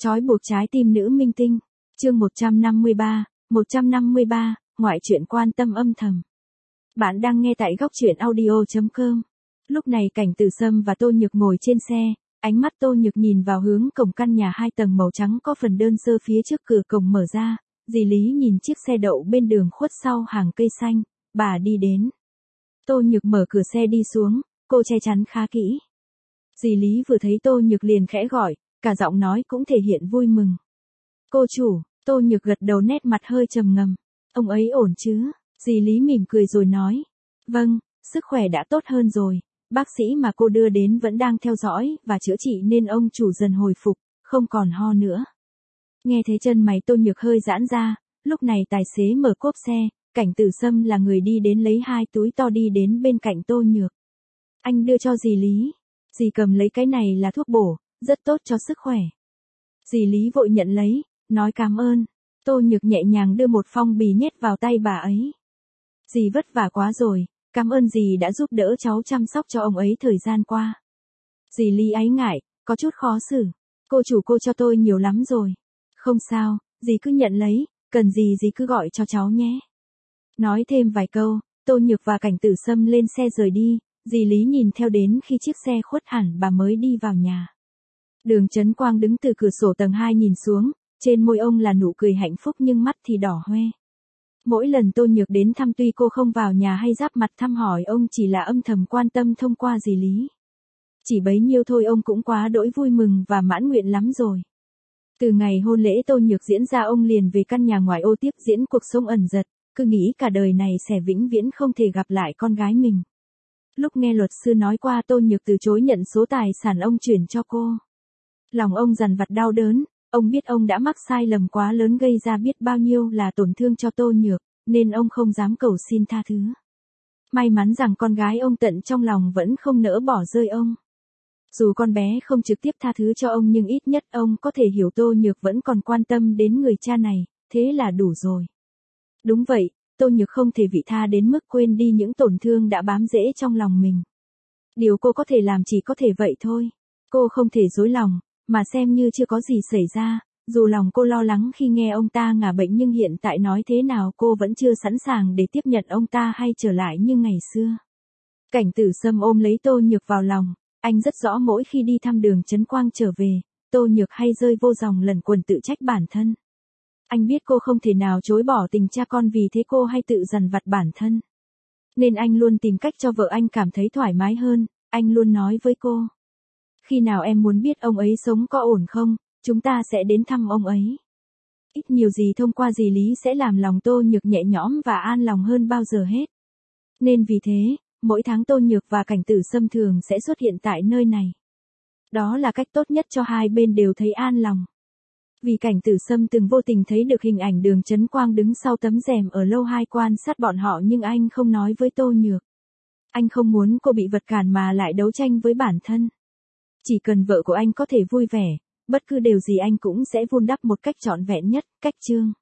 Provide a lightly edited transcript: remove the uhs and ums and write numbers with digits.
Trói buộc trái tim nữ minh tinh. Chương 153, ngoại truyện quan tâm âm thầm. Bạn đang nghe tại góc truyện audio.com. Lúc này Cảnh Tử Sâm và Tô Nhược ngồi trên xe, ánh mắt Tô Nhược nhìn vào hướng cổng căn nhà 2 tầng màu trắng có phần đơn sơ phía trước cửa cổng mở ra, dì Lý nhìn chiếc xe đậu bên đường khuất sau hàng cây xanh, bà đi đến. Tô Nhược mở cửa xe đi xuống, cô che chắn khá kỹ. Dì Lý vừa thấy Tô Nhược liền khẽ gọi, cả giọng nói cũng thể hiện vui mừng. Cô chủ. Tô Nhược gật đầu, nét mặt hơi trầm ngâm. Ông ấy ổn chứ? Dì Lý mỉm cười rồi nói. Vâng, sức khỏe đã tốt hơn rồi. Bác sĩ mà cô đưa đến vẫn đang theo dõi và chữa trị nên ông chủ dần hồi phục, không còn ho nữa. Nghe thấy chân mày Tô Nhược hơi giãn ra, lúc này tài xế mở cốp xe, Cảnh Tử Sâm là người đi đến lấy 2 túi to đi đến bên cạnh Tô Nhược. Anh đưa cho dì Lý. Dì cầm lấy cái này là thuốc bổ, rất tốt cho sức khỏe. Dì Lý vội nhận lấy, nói cảm ơn. Tô Nhược nhẹ nhàng đưa một phong bì nhét vào tay bà ấy. Dì vất vả quá rồi, cảm ơn dì đã giúp đỡ cháu chăm sóc cho ông ấy thời gian qua. Dì Lý áy ngại, có chút khó xử. Cô chủ cô cho tôi nhiều lắm rồi. Không sao, dì cứ nhận lấy, cần gì dì cứ gọi cho cháu nhé. Nói thêm vài câu, Tô Nhược và Cảnh Tử Sâm lên xe rời đi, dì Lý nhìn theo đến khi chiếc xe khuất hẳn bà mới đi vào nhà. Đường Chấn Quang đứng từ cửa sổ tầng 2 nhìn xuống, trên môi ông là nụ cười hạnh phúc nhưng mắt thì đỏ hoe. Mỗi lần Tô Nhược đến thăm tuy cô không vào nhà hay giáp mặt thăm hỏi ông chỉ là âm thầm quan tâm thông qua dì Lý. Chỉ bấy nhiêu thôi ông cũng quá đỗi vui mừng và mãn nguyện lắm rồi. Từ ngày hôn lễ Tô Nhược diễn ra ông liền về căn nhà ngoại ô tiếp diễn cuộc sống ẩn dật, cứ nghĩ cả đời này sẽ vĩnh viễn không thể gặp lại con gái mình. Lúc nghe luật sư nói qua Tô Nhược từ chối nhận số tài sản ông chuyển cho cô. Lòng ông dằn vặt đau đớn, ông biết ông đã mắc sai lầm quá lớn gây ra biết bao nhiêu là tổn thương cho Tô Nhược, nên ông không dám cầu xin tha thứ. May mắn rằng con gái ông tận trong lòng vẫn không nỡ bỏ rơi ông. Dù con bé không trực tiếp tha thứ cho ông nhưng ít nhất ông có thể hiểu Tô Nhược vẫn còn quan tâm đến người cha này, thế là đủ rồi. Đúng vậy, Tô Nhược không thể vị tha đến mức quên đi những tổn thương đã bám rễ trong lòng mình. Điều cô có thể làm chỉ có thể vậy thôi. Cô không thể dối lòng, mà xem như chưa có gì xảy ra, dù lòng cô lo lắng khi nghe ông ta ngả bệnh nhưng hiện tại nói thế nào cô vẫn chưa sẵn sàng để tiếp nhận ông ta hay trở lại như ngày xưa. Cảnh Tử Sâm ôm lấy Tô Nhược vào lòng, anh rất rõ mỗi khi đi thăm Đường Chấn Quang trở về, Tô Nhược hay rơi vô dòng lẩn quẩn tự trách bản thân. Anh biết cô không thể nào chối bỏ tình cha con vì thế cô hay tự dằn vặt bản thân. Nên anh luôn tìm cách cho vợ anh cảm thấy thoải mái hơn, anh luôn nói với cô. Khi nào em muốn biết ông ấy sống có ổn không, chúng ta sẽ đến thăm ông ấy. Ít nhiều gì thông qua dì Lý sẽ làm lòng Tô Nhược nhẹ nhõm và an lòng hơn bao giờ hết. Nên vì thế, mỗi tháng Tô Nhược và Cảnh Tử Sâm thường sẽ xuất hiện tại nơi này. Đó là cách tốt nhất cho hai bên đều thấy an lòng. Vì Cảnh Tử Sâm từng vô tình thấy được hình ảnh Đường Chấn Quang đứng sau tấm rèm ở lâu 2 quan sát bọn họ nhưng anh không nói với Tô Nhược. Anh không muốn cô bị vật cản mà lại đấu tranh với bản thân. Chỉ cần vợ của anh có thể vui vẻ, bất cứ điều gì anh cũng sẽ vun đắp một cách trọn vẹn nhất, cách chương.